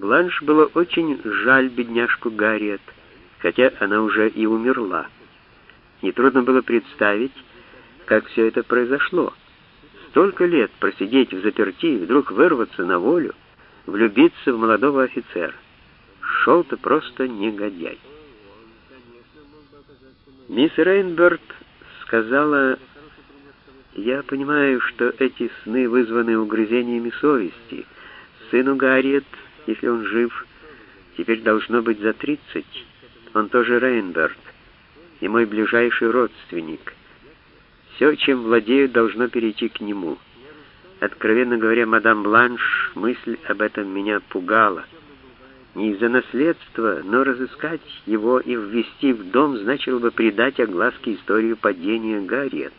Бланш было очень жаль бедняжку Гарриет, хотя она уже и умерла. Нетрудно было представить, как все это произошло. Столько лет просидеть в заперти и вдруг вырваться на волю, влюбиться в молодого офицера. Шел-то просто негодяй. Мисс Рейнберт сказала: «Я понимаю, что эти сны вызваны угрызениями совести. Сыну Гарриет, если он жив, теперь должно быть за 30. Он тоже Рейнберт и мой ближайший родственник. Все, чем владею, должно перейти к нему. Откровенно говоря, мадам Бланш, мысль об этом меня пугала. Не из-за наследства, но разыскать его и ввести в дом значило бы придать огласке историю падения Гарриет».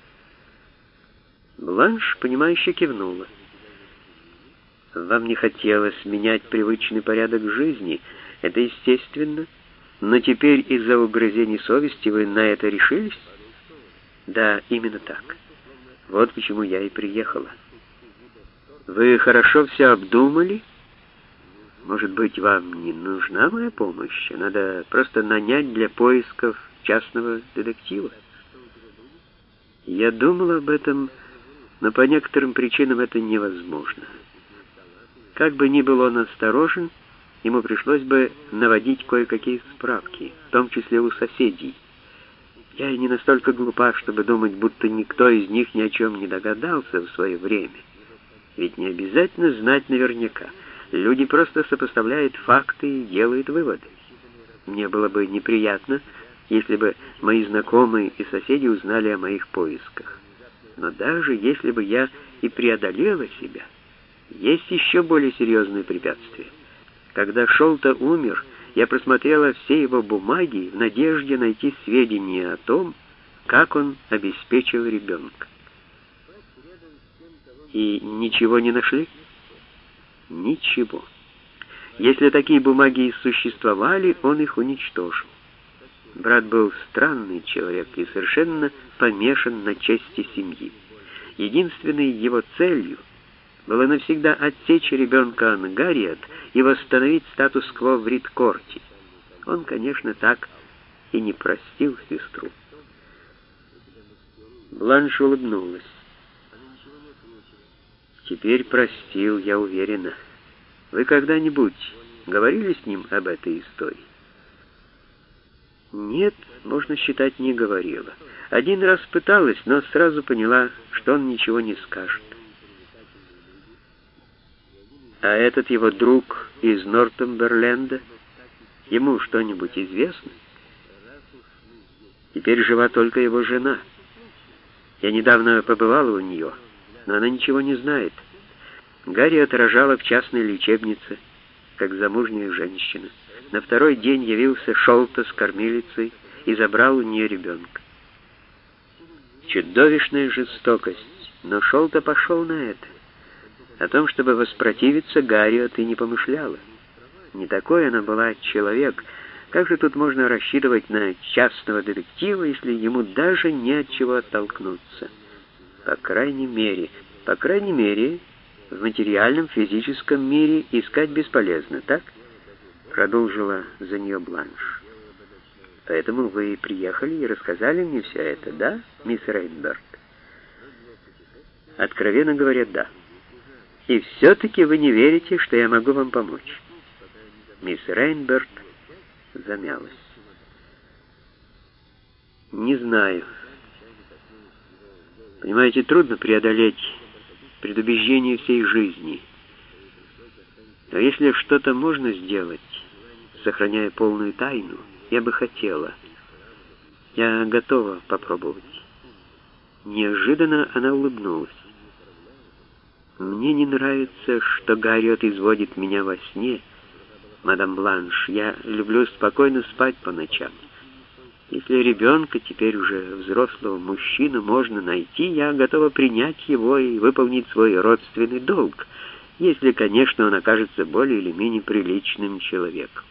Бланш, понимающе кивнула. «Вам не хотелось менять привычный порядок жизни, это естественно, но теперь из-за угрызений совести вы на это решились?» «Да, именно так. Вот почему я и приехала». «Вы хорошо все обдумали? Может быть, вам не нужна моя помощь? Надо просто нанять для поисков частного детектива». «Я думала об этом, но по некоторым причинам это невозможно. Как бы ни был он осторожен, ему пришлось бы наводить кое-какие справки, в том числе у соседей. Я не настолько глупа, чтобы думать, будто никто из них ни о чем не догадался в свое время. Ведь не обязательно знать наверняка. Люди просто сопоставляют факты и делают выводы. Мне было бы неприятно, если бы мои знакомые и соседи узнали о моих поисках. Но даже если бы я и преодолела себя, есть еще более серьезные препятствия. Когда Шолта умер, я просмотрела все его бумаги в надежде найти сведения о том, как он обеспечил ребенка. И ничего не нашли? Ничего. Если такие бумаги и существовали, он их уничтожил. Брат был странный человек и совершенно помешан на чести семьи. Единственной его целью было навсегда отсечь ребенка от Гарриет и восстановить статус-кво в Ридкорте. Он, конечно, так и не простил сестру. Бланш улыбнулась. «Теперь простил, я уверена. Вы когда-нибудь говорили с ним об этой истории?» «Нет, можно считать, не говорила. Один раз пыталась, но сразу поняла, что он ничего не скажет». «А этот его друг из Нортумберленда, ему что-нибудь известно?» «Теперь жива только его жена. Я недавно побывала у нее, но она ничего не знает. Гарриет рожала в частной лечебнице, как замужняя женщина. На второй день явился Шолта с кормилицей и забрал у нее ребенка. Чудовищная жестокость, но Шолта пошел на это. О том, чтобы воспротивиться, Гарриет и не помышляла. Не такой она была человек. Как же тут можно рассчитывать на частного детектива, если ему даже не от чего оттолкнуться? По крайней мере, в материальном физическом мире искать бесполезно, так?» Продолжила за нее Бланш. «Поэтому вы приехали и рассказали мне все это, да, мисс Рейнберт?» «Откровенно говоря, да. И все-таки вы не верите, что я могу вам помочь?» Мисс Рейнберт замялась. «Не знаю. Понимаете, трудно преодолеть предубеждение всей жизни. Но если что-то можно сделать, сохраняя полную тайну, я бы хотела. Я готова попробовать». Неожиданно она улыбнулась. «Мне не нравится, что Гарриет изводит меня во сне, мадам Бланш. Я люблю спокойно спать по ночам. Если ребенка, теперь уже взрослого мужчину, можно найти, я готова принять его и выполнить свой родственный долг, если, конечно, он окажется более или менее приличным человеком».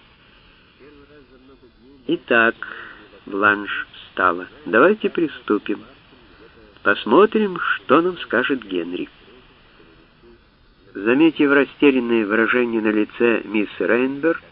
«Итак», — Бланш встала, — «давайте приступим. Посмотрим, что нам скажет Генри». Заметив растерянное выражение на лице мисс Рейнберг,